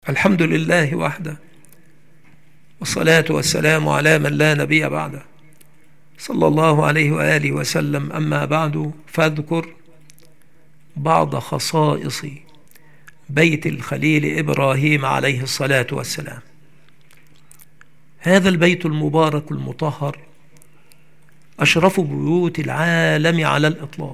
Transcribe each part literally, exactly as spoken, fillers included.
الحمد لله وحده، والصلاة والسلام على من لا نبي بعده، صلى الله عليه وآله وسلم. أما بعد، فاذكر بعض خصائص بيت الخليل إبراهيم عليه الصلاة والسلام. هذا البيت المبارك المطهر أشرف بيوت العالم على الإطلاق،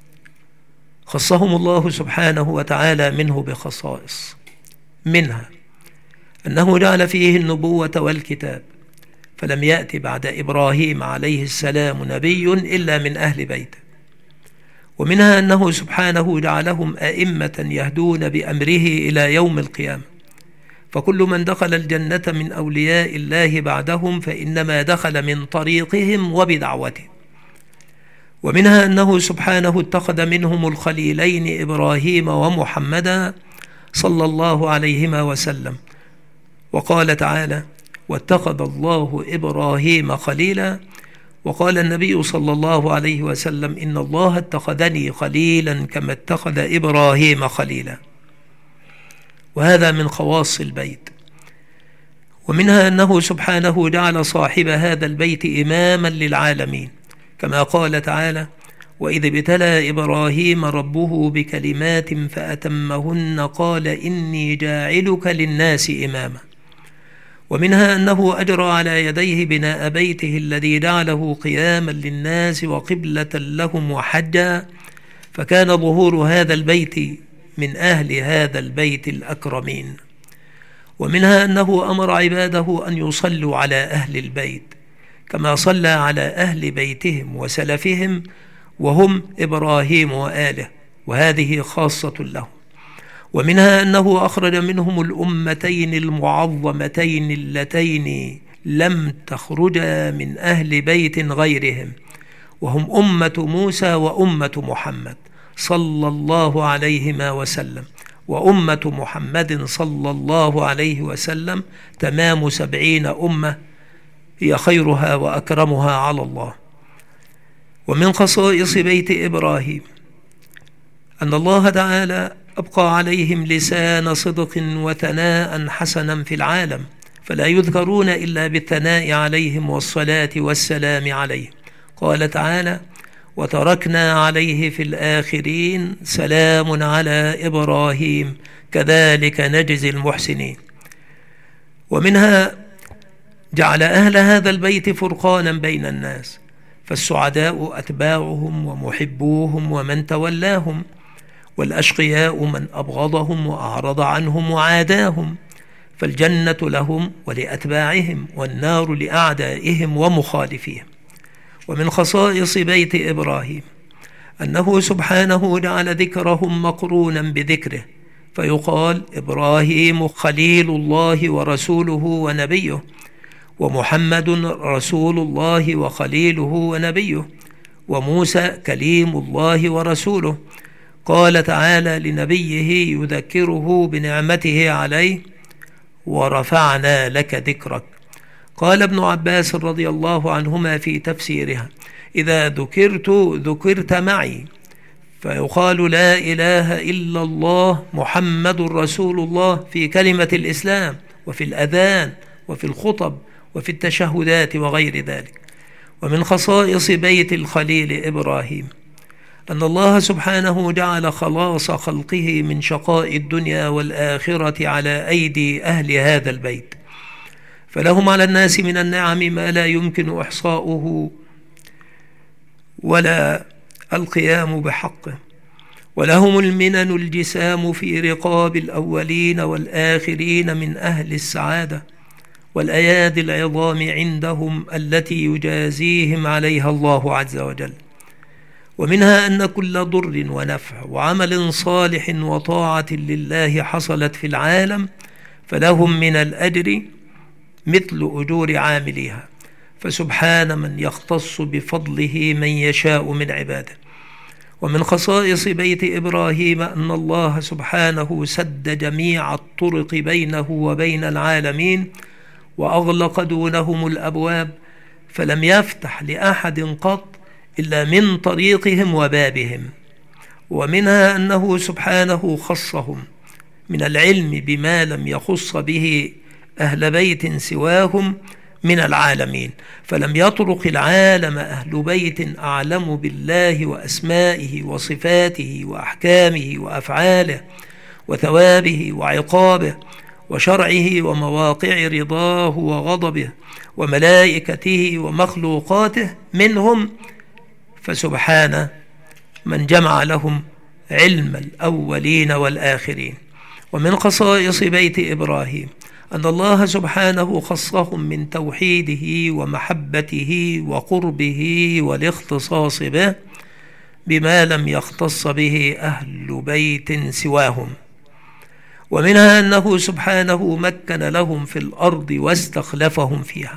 خصهم الله سبحانه وتعالى منه بخصائص، منها أنه جعل فيه النبوة والكتاب، فلم يأت بعد إبراهيم عليه السلام نبي إلا من أهل بيته. ومنها أنه سبحانه جعلهم أئمة يهدون بأمره إلى يوم القيامة، فكل من دخل الجنة من أولياء الله بعدهم فإنما دخل من طريقهم وبدعوتهم. ومنها أنه سبحانه اتخذ منهم الخليلين إبراهيم ومحمدا صلى الله عليهما وسلم، وقال تعالى: واتخذ الله إبراهيم خليلا. وقال النبي صلى الله عليه وسلم: إن الله اتخذني خليلا كما اتخذ إبراهيم خليلا. وهذا من خواص البيت. ومنها أنه سبحانه جعل صاحب هذا البيت إماما للعالمين، كما قال تعالى: وإذ ابتلى إبراهيم ربه بكلمات فأتمهن قال إني جاعلك للناس إماما. ومنها أنه أجرى على يديه بناء بيته الذي جعله قياما للناس وقبلة لهم وحجا، فكان ظهور هذا البيت من أهل هذا البيت الأكرمين. ومنها أنه أمر عباده أن يصلوا على أهل البيت كما صلى على أهل بيتهم وسلفهم، وهم إبراهيم وآله، وهذه خاصة لهم. ومنها أنه أخرج منهم الأمتين المعظمتين اللتين لم تخرجا من أهل بيت غيرهم، وهم أمة موسى وأمة محمد صلى الله عليهما وسلم. وأمة محمد صلى الله عليه وسلم تمام سبعين أمة، هي خيرها وأكرمها على الله. ومن خصائص بيت إبراهيم أن الله تعالى أبقى عليهم لسان صدق وثناء حسنا في العالم، فلا يذكرون إلا بالثناء عليهم والصلاة والسلام عليهم. قال تعالى: وتركنا عليه في الآخرين سلام على إبراهيم كذلك نجزي المحسنين. ومنها جعل أهل هذا البيت فرقانا بين الناس، فالسعداء أتباعهم ومحبوهم ومن تولاهم، والأشقياء من أبغضهم وأعرض عنهم وعاداهم، فالجنة لهم ولأتباعهم والنار لأعدائهم ومخالفيهم. ومن خصائص بيت إبراهيم أنه سبحانه جعل ذكرهم مقرونا بذكره، فيقال: إبراهيم خليل الله ورسوله ونبيه، ومحمد رسول الله وخليله ونبيه، وموسى كليم الله ورسوله. قال تعالى لنبيه يذكره بنعمته عليه: ورفعنا لك ذكرك. قال ابن عباس رضي الله عنهما في تفسيرها: إذا ذكرت ذكرت معي، فيقال لا إله إلا الله محمد رسول الله في كلمة الإسلام وفي الأذان وفي الخطب وفي التشهدات وغير ذلك. ومن خصائص بيت الخليل إبراهيم أن الله سبحانه جعل خلاص خلقه من شقاء الدنيا والآخرة على أيدي أهل هذا البيت، فلهم على الناس من النعم ما لا يمكن إحصاؤه ولا القيام بحقه، ولهم المنن الجسام في رقاب الأولين والآخرين من أهل السعادة، والأيادي العظام عندهم التي يجازيهم عليها الله عز وجل. ومنها أن كل ضر ونفع وعمل صالح وطاعة لله حصلت في العالم فلهم من الأجر مثل أجور عامليها، فسبحان من يختص بفضله من يشاء من عباده. ومن خصائص بيت إبراهيم أن الله سبحانه سد جميع الطرق بينه وبين العالمين، وأغلق دونهم الأبواب، فلم يفتح لأحد قط إلا من طريقهم وبابهم. ومنها أنه سبحانه خصهم من العلم بما لم يخص به أهل بيت سواهم من العالمين، فلم يطرق العالم أهل بيت أعلم بالله وأسمائه وصفاته وأحكامه وأفعاله وثوابه وعقابه وشرعه ومواقع رضاه وغضبه وملائكته ومخلوقاته منهم، فسبحان من جمع لهم علم الأولين والآخرين. ومن خصائص بيت إبراهيم أن الله سبحانه خصهم من توحيده ومحبته وقربه والاختصاص به بما لم يختص به أهل بيت سواهم. ومنها أنه سبحانه مكن لهم في الأرض واستخلفهم فيها.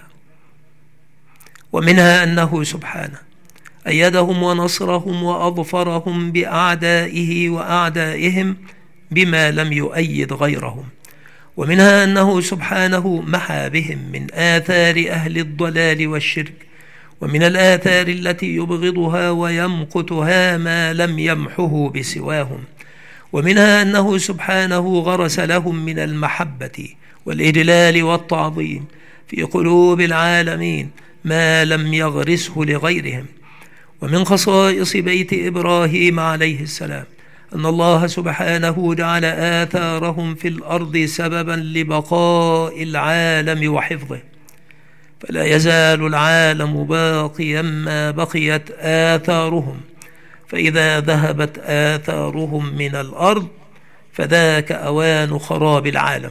ومنها أنه سبحانه أيدهم ونصرهم وأظفرهم بأعدائه وأعدائهم بما لم يؤيد غيرهم. ومنها أنه سبحانه محى بهم من آثار أهل الضلال والشرك ومن الآثار التي يبغضها ويمقتها ما لم يمحه بسواهم. ومنها أنه سبحانه غرس لهم من المحبة والإجلال والتعظيم في قلوب العالمين ما لم يغرسه لغيرهم. ومن خصائص بيت إبراهيم عليه السلام أن الله سبحانه جعل آثارهم في الأرض سببا لبقاء العالم وحفظه، فلا يزال العالم باقيا ما بقيت آثارهم، فإذا ذهبت آثارهم من الأرض فذاك أوان خراب العالم.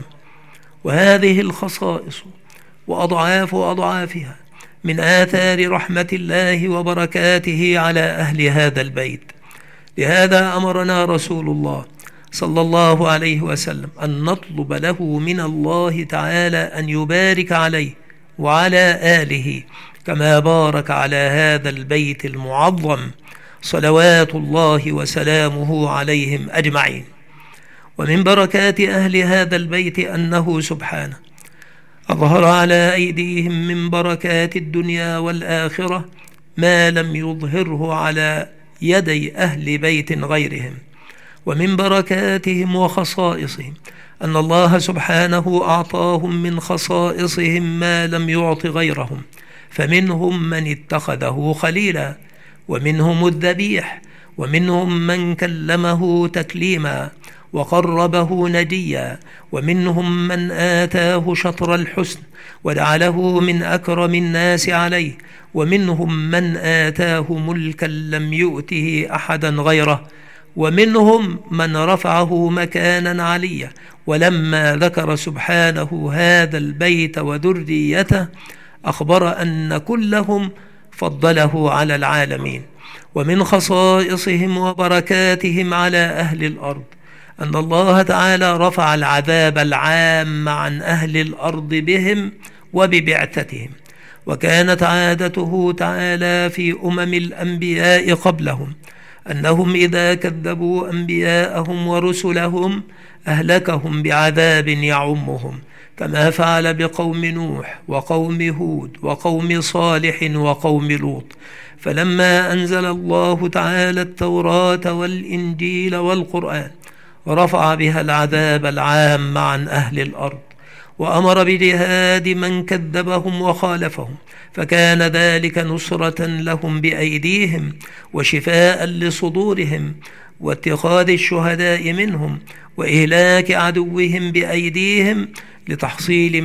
وهذه الخصائص وأضعاف أضعافها من آثار رحمة الله وبركاته على أهل هذا البيت. لهذا أمرنا رسول الله صلى الله عليه وسلم أن نطلب له من الله تعالى أن يبارك عليه وعلى آله كما بارك على هذا البيت المعظم صلوات الله وسلامه عليهم أجمعين. ومن بركات أهل هذا البيت أنه سبحانه أظهر على أيديهم من بركات الدنيا والآخرة ما لم يظهره على يدي أهل بيت غيرهم. ومن بركاتهم وخصائصهم أن الله سبحانه أعطاهم من خصائصهم ما لم يعط غيرهم، فمنهم من اتخذه خليلا، ومنهم الذبيح، ومنهم من كلمه تكليما وقربه نجيا، ومنهم من آتاه شطر الحسن وجعله من أكرم الناس عليه، ومنهم من آتاه ملكا لم يؤته أحدا غيره، ومنهم من رفعه مكانا عليا. ولما ذكر سبحانه هذا البيت وذريته أخبر أن كلهم فضله على العالمين. ومن خصائصهم وبركاتهم على أهل الأرض أن الله تعالى رفع العذاب العام عن أهل الأرض بهم وببعثتهم. وكانت عادته تعالى في أمم الأنبياء قبلهم أنهم إذا كذبوا أنبياءهم ورسلهم أهلكهم بعذاب يعمهم، كما فعل بقوم نوح وقوم هود وقوم صالح وقوم لوط. فلما أنزل الله تعالى التوراة والإنجيل والقرآن رفع بها العذاب العام عن أهل الأرض، وأمر بجهاد من كذبهم وخالفهم، فكان ذلك نصرة لهم بأيديهم وشفاء لصدورهم واتخاذ الشهداء منهم وإهلاك عدوهم بأيديهم لتحصيل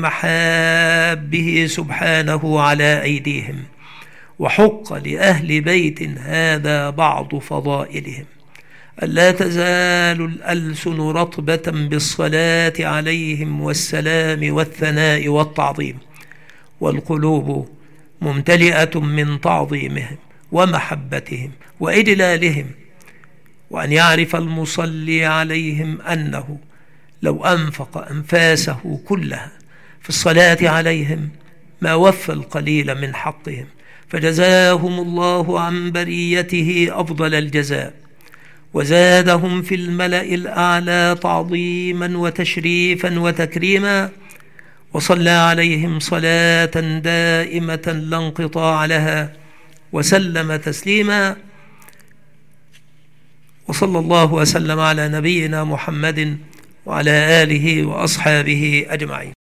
محابه سبحانه على أيديهم. وحق لأهل بيت هذا بعض فضائلهم: ألا تزال الألسن رطبة بالصلاة عليهم والسلام والثناء والتعظيم، والقلوب ممتلئة من تعظيمهم ومحبتهم وإجلالهم. وأن يعرف المصلي عليهم أنه لو أنفق أنفاسه كلها في الصلاة عليهم ما وفى القليل من حقهم، فجزاهم الله عن بريته أفضل الجزاء، وزادهم في الملأ الأعلى تعظيما وتشريفا وتكريما، وصلى عليهم صلاة دائمة لا انقطاع لها، وسلم تسليما. وصلى الله وسلم على نبينا محمد وعلى آله وأصحابه أجمعين.